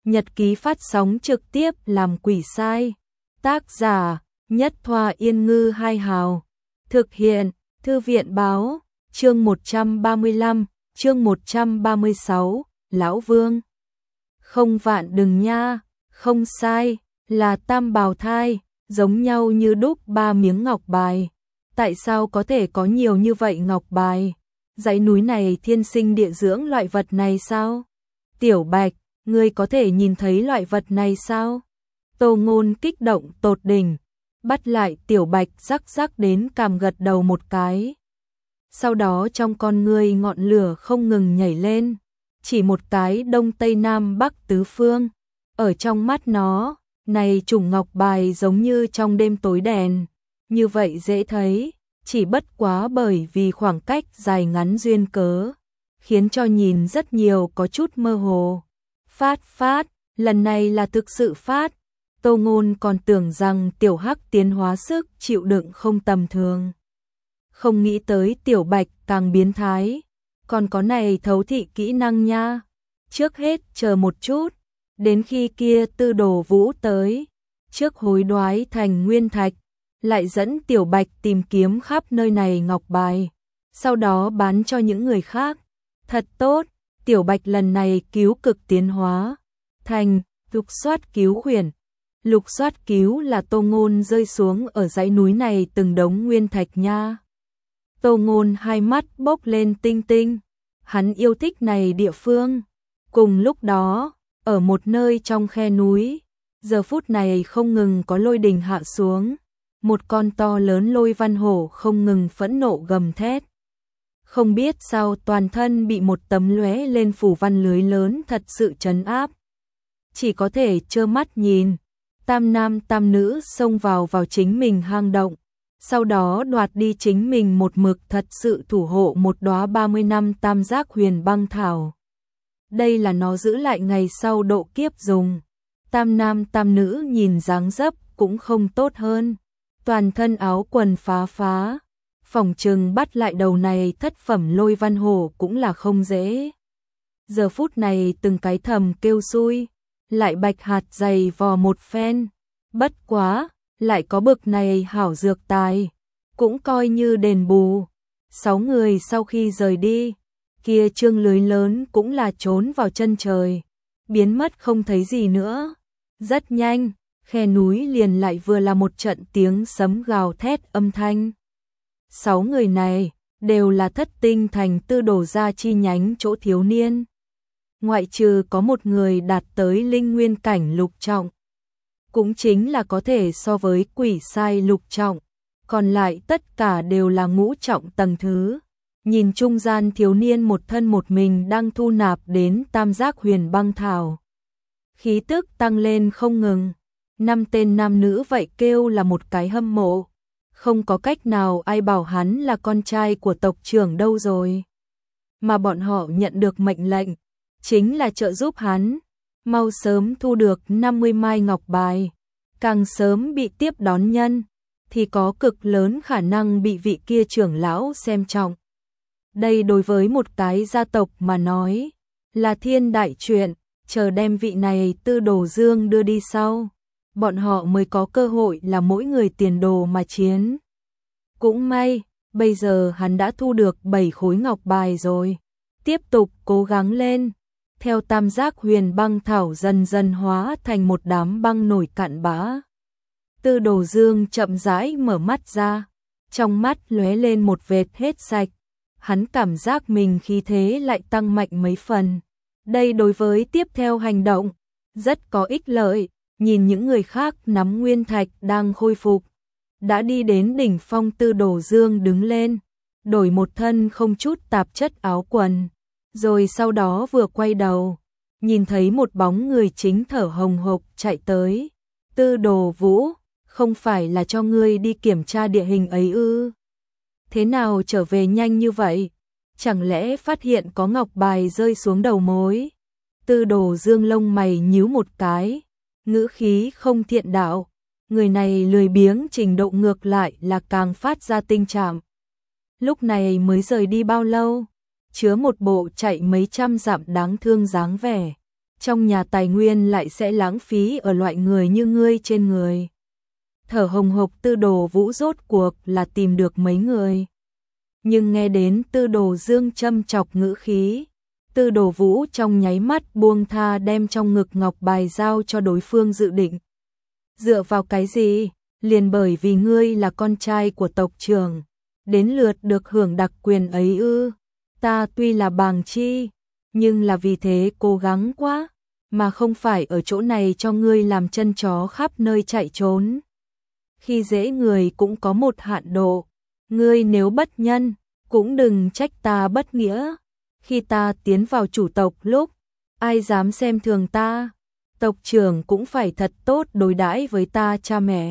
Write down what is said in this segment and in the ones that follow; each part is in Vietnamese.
nhật ký phát sóng trực tiếp làm quỷ sai. Tác giả, Nhất Thoa Yên Ngư Hai Hào. Thực hiện, Thư viện Báo. Chương 135, chương 136, Lão Vương. Không vạn đừng nha, không sai, là tam bào thai, giống nhau như đúc 3 miếng ngọc bài. Tại sao có thể có nhiều như vậy ngọc bài? Dãy núi này thiên sinh địa dưỡng loại vật này sao? Tiểu Bạch, ngươi có thể nhìn thấy loại vật này sao? Tô Ngôn kích động tột đỉnh, bắt lại Tiểu Bạch rắc rắc đến cằm gật đầu một cái. Sau đó trong con ngươi ngọn lửa không ngừng nhảy lên, chỉ một cái đông tây nam bắc tứ phương. Ở trong mắt nó, này chủng ngọc bài giống như trong đêm tối đèn, như vậy dễ thấy, chỉ bất quá bởi vì khoảng cách dài ngắn duyên cớ, khiến cho nhìn rất nhiều có chút mơ hồ. Phát, lần này là thực sự phát. Tô Ngôn còn tưởng rằng Tiểu Hắc tiến hóa sức chịu đựng không tầm thường. Không nghĩ tới Tiểu Bạch càng biến thái, còn có này thấu thị kỹ năng nha. Trước hết chờ một chút, đến khi kia Tư Đồ Vũ tới, trước hối đoái thành nguyên thạch, lại dẫn Tiểu Bạch tìm kiếm khắp nơi này ngọc bài, sau đó bán cho những người khác. Thật tốt, Tiểu Bạch lần này cứu cực tiến hóa thành lục soát cứu khuyển. Lục soát cứu là Tô Ngôn rơi xuống ở dãy núi này từng đống nguyên thạch nha. Tô Ngôn hai mắt bốc lên tinh tinh, hắn yêu thích này địa phương. Cùng lúc đó, ở một nơi trong khe núi, giờ phút này không ngừng có lôi đình hạ xuống, một con to lớn lôi văn hổ không ngừng phẫn nộ gầm thét. Không biết sao toàn thân bị một tấm lóe lên phủ văn lưới lớn thật sự trấn áp. Chỉ có thể trơ mắt nhìn, tam nam tam nữ xông vào chính mình hang động, sau đó đoạt đi chính mình một mực thật sự thủ hộ một đóa 30 năm tam giác huyền băng thảo. Đây là nó giữ lại ngày sau độ kiếp dùng. Tam nam tam nữ nhìn dáng dấp cũng không tốt hơn, toàn thân áo quần phá, phỏng chừng bắt lại đầu này thất phẩm lôi văn hổ cũng là không dễ. Giờ phút này từng cái thầm kêu xui, lại bạch hạt dày vò một phen, bất quá, lại có bực này hảo dược tài, cũng coi như đền bù. 6 người sau khi rời đi, kia trương lưới lớn cũng là trốn vào chân trời, biến mất không thấy gì nữa. Rất nhanh, khe núi liền lại vừa là một trận tiếng sấm gào thét âm thanh. 6 người này đều là Thất Tinh Thành Tư Đồ gia chi nhánh chỗ thiếu niên. Ngoại trừ có một người đạt tới linh nguyên cảnh lục trọng, cũng chính là có thể so với quỷ sai lục trọng, còn lại tất cả đều là ngũ trọng tầng thứ. Nhìn trung gian thiếu niên một thân một mình đang thu nạp đến tam giác huyền băng thảo, khí tức tăng lên không ngừng. 5 tên nam nữ vậy kêu là một cái hâm mộ, không có cách nào ai bảo hắn là con trai của tộc trưởng đâu rồi. Mà bọn họ nhận được mệnh lệnh, chính là trợ giúp hắn, mau sớm thu được 50 mai ngọc bài, càng sớm bị tiếp đón nhân, thì có cực lớn khả năng bị vị kia trưởng lão xem trọng. Đây đối với một cái gia tộc mà nói, là thiên đại chuyện, chờ đem vị này Tư Đồ Dương đưa đi sau, bọn họ mới có cơ hội là mỗi người tiền đồ mà chiến. Cũng may, bây giờ hắn đã thu được 7 khối ngọc bài rồi, tiếp tục cố gắng lên. Theo tam giác huyền băng thảo dần dần hóa thành một đám băng nổi cạn bã, Tư Đồ Dương chậm rãi mở mắt ra, trong mắt lóe lên một vệt hết sạch, hắn cảm giác mình khí thế lại tăng mạnh mấy phần. Đây đối với tiếp theo hành động, rất có ích lợi. Nhìn những người khác nắm nguyên thạch đang khôi phục, đã đi đến đỉnh phong, Tư Đồ Dương đứng lên, đổi một thân không chút tạp chất áo quần, rồi sau đó vừa quay đầu, nhìn thấy một bóng người chính thở hồng hộc chạy tới. Tư Đồ Vũ, không phải là cho ngươi đi kiểm tra địa hình ấy ư? Thế nào trở về nhanh như vậy? Chẳng lẽ phát hiện có ngọc bài rơi xuống đầu mối? Tư Đồ Dương lông mày nhíu một cái, ngữ khí không thiện đạo, người này lười biếng trình độ ngược lại là càng phát ra tinh trạm. Lúc này mới rời đi bao lâu, chứa một bộ chạy mấy trăm dặm đáng thương dáng vẻ. trong nhà tài nguyên lại sẽ lãng phí ở loại người như ngươi trên người. Thở hồng hộc Tư Đồ Vũ rốt cuộc là tìm được mấy người. Nhưng nghe đến Tư Đồ Dương châm chọc ngữ khí, Tư Đồ Vũ trong nháy mắt buông tha đem trong ngực ngọc bài giao cho đối phương dự định. Dựa vào cái gì? Liền bởi vì ngươi là con trai của tộc trưởng, đến lượt được hưởng đặc quyền ấy ư? Ta tuy là bàng chi, nhưng là vì thế cố gắng quá, mà không phải ở chỗ này cho ngươi làm chân chó khắp nơi chạy trốn. Khi dễ người cũng có một hạn độ, ngươi nếu bất nhân, cũng đừng trách ta bất nghĩa. Khi ta tiến vào chủ tộc lúc, ai dám xem thường ta, tộc trưởng cũng phải thật tốt đối đãi với ta cha mẹ.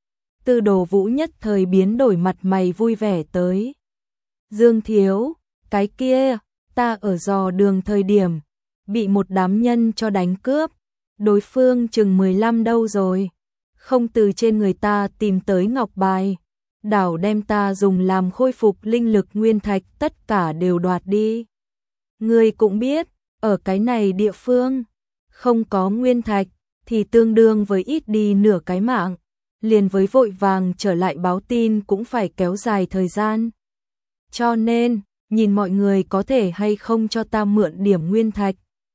Tư Đồ Vũ nhất thời biến đổi mặt mày vui vẻ tới. Dương thiếu, cái kia, ta ở dò đường thời điểm, bị một đám nhân cho đánh cướp, đối phương chừng 15 đâu rồi, không từ trên người ta tìm tới ngọc bài, đảo đem ta dùng làm khôi phục linh lực nguyên thạch tất cả đều đoạt đi. Ngươi cũng biết, ở cái này địa phương, không có nguyên thạch, thì tương đương với ít đi nửa cái mạng, liền với vội vàng trở lại báo tin cũng phải kéo dài thời gian. Cho nên, nhìn mọi người có thể hay không cho ta mượn điểm nguyên thạch.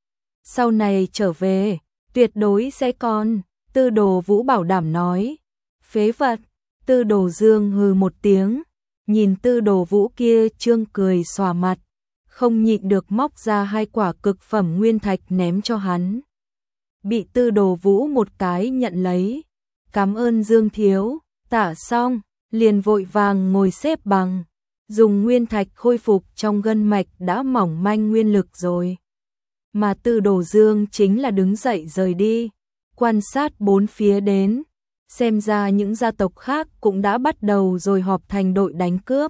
Sau này trở về, tuyệt đối sẽ còn, Tư Đồ Vũ bảo đảm nói. Phế vật, Tư Đồ Dương hừ một tiếng, nhìn Tư Đồ Vũ kia trương cười xòa mặt, không nhịn được móc ra 2 quả cực phẩm nguyên thạch ném cho hắn. Bị Tư Đồ Vũ một cái nhận lấy. Cảm ơn Dương thiếu, tả xong, liền vội vàng ngồi xếp bằng, dùng nguyên thạch khôi phục trong gân mạch đã mỏng manh nguyên lực rồi. Mà Tư Đồ Dương chính là đứng dậy rời đi, quan sát bốn phía đến, xem ra những gia tộc khác cũng đã bắt đầu rồi họp thành đội đánh cướp.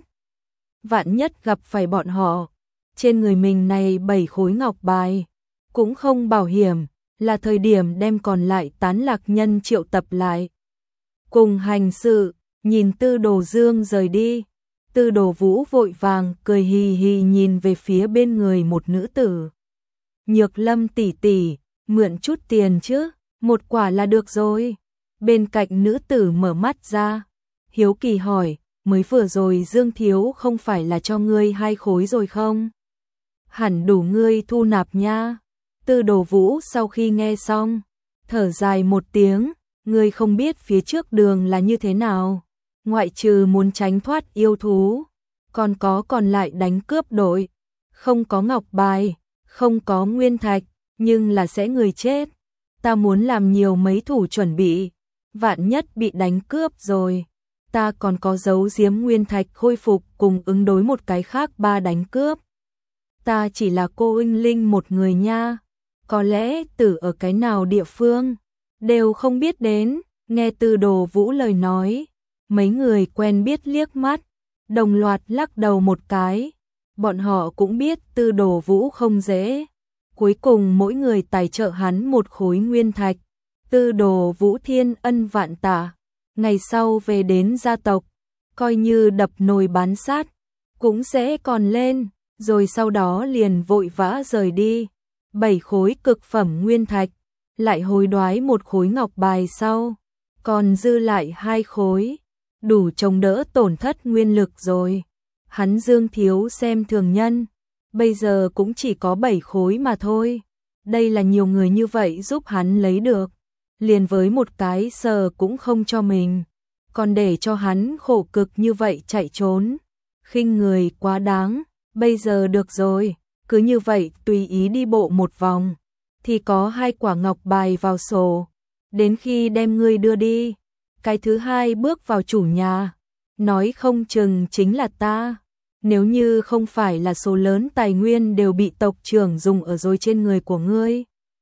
Vạn nhất gặp phải bọn họ, trên người mình này 7 khối ngọc bài, cũng không bảo hiểm, là thời điểm đem còn lại tán lạc nhân triệu tập lại. Cùng hành sự, nhìn Tư Đồ Dương rời đi, Tư Đồ Vũ vội vàng cười hì hì nhìn về phía bên người một nữ tử. Nhược Lâm tỷ tỷ, mượn chút tiền chứ, 1 quả là được rồi. Bên cạnh nữ tử mở mắt ra, hiếu kỳ hỏi, mới vừa rồi Dương thiếu không phải là cho ngươi 2 khối rồi không? Hẳn đủ ngươi thu nạp nha. Tư Đồ Vũ sau khi nghe xong, thở dài một tiếng, ngươi không biết phía trước đường là như thế nào, ngoại trừ muốn tránh thoát yêu thú, còn lại đánh cướp đội, không có ngọc bài, không có nguyên thạch, nhưng là sẽ người chết. Ta muốn làm nhiều mấy thủ chuẩn bị, vạn nhất bị đánh cướp rồi, ta còn có giấu giếm nguyên thạch khôi phục cùng ứng đối một cái khác 3 đánh cướp. Ta chỉ là cô Inh Linh một người nha, có lẽ tử ở cái nào địa phương đều không biết đến. Nghe Tư Đồ Vũ lời nói, mấy người quen biết liếc mắt, đồng loạt lắc đầu một cái. Bọn họ cũng biết Tư Đồ Vũ không dễ, cuối cùng mỗi người tài trợ hắn 1 khối nguyên thạch. Tư Đồ Vũ thiên ân vạn tạ, ngày sau về đến gia tộc, coi như đập nồi bán sát, cũng sẽ còn lên, rồi sau đó liền vội vã rời đi. 7 khối cực phẩm nguyên thạch, lại hối đoái 1 khối ngọc bài sau, còn dư lại 2 khối, đủ chống đỡ tổn thất nguyên lực rồi. Hắn Dương thiếu xem thường nhân, bây giờ cũng chỉ có 7 khối mà thôi. Đây là nhiều người như vậy giúp hắn lấy được, liền với một cái sờ cũng không cho mình, còn để cho hắn khổ cực như vậy chạy trốn, khinh người quá đáng. Bây giờ được rồi, cứ như vậy tùy ý đi bộ một vòng, thì có 2 quả ngọc bài vào sổ, đến khi đem ngươi đưa đi, cái thứ 2 bước vào chủ nhà, nói không chừng chính là ta. Nếu như không phải là số lớn tài nguyên đều bị tộc trưởng dùng ở rồi trên người của ngươi,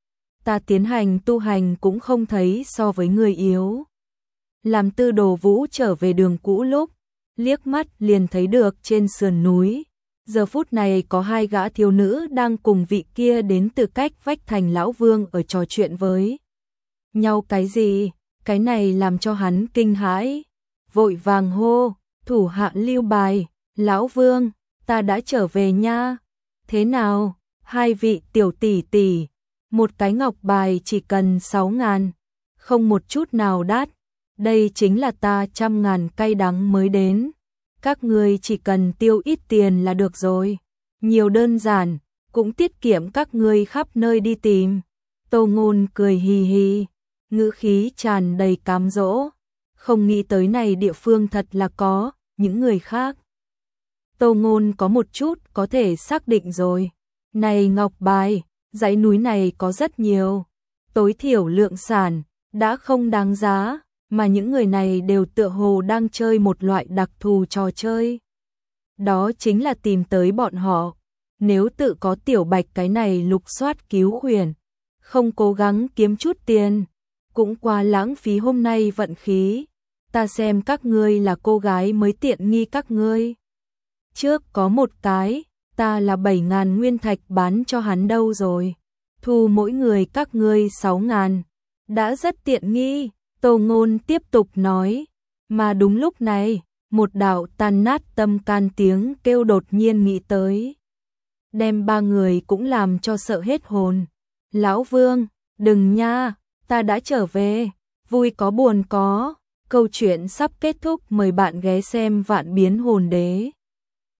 ta tiến hành tu hành cũng không thấy so với ngươi yếu. Làm Tư Đồ Vũ trở về đường cũ lúc, liếc mắt liền thấy được trên sườn núi, giờ phút này có 2 gã thiếu nữ đang cùng vị kia đến từ cách vách thành lão vương ở trò chuyện với nhau cái gì. Cái này làm cho hắn kinh hãi, vội vàng hô, thủ hạ lưu bài, lão vương, ta đã trở về nha. Thế nào, 2 vị tiểu tỷ tỷ, một cái ngọc bài chỉ cần 6.000, không một chút nào đắt. Đây chính là ta 100.000 cay đắng mới đến. Các ngươi chỉ cần tiêu ít tiền là được rồi. Nhiều đơn giản, cũng tiết kiệm các ngươi khắp nơi đi tìm. Tô Ngôn cười hì hì, ngữ khí tràn đầy cám dỗ. Không nghĩ tới này địa phương thật là có những người khác. Tô Ngôn có một chút có thể xác định rồi. Này ngọc bài, dãy núi này có rất nhiều. Tối thiểu lượng sản, đã không đáng giá, mà những người này đều tựa hồ đang chơi một loại đặc thù trò chơi. Đó chính là tìm tới bọn họ. Nếu tự có Tiểu Bạch cái này lục soát cứu khuyển, không cố gắng kiếm chút tiền, cũng quá lãng phí hôm nay vận khí. Ta xem các ngươi là cô gái mới tiện nghi các ngươi. Trước có một cái, ta là 7.000 nguyên thạch bán cho hắn đâu rồi. Thu mỗi người các ngươi 6.000. Đã rất tiện nghi, Tô Ngôn tiếp tục nói. Mà đúng lúc này, một đạo tan nát tâm can tiếng kêu đột nhiên nghĩ tới. Đem ba người cũng làm cho sợ hết hồn. Lão Vương, đừng nha, ta đã trở về, vui có buồn có. Câu chuyện sắp kết thúc, mời bạn ghé xem Vạn Biến Hồn Đế.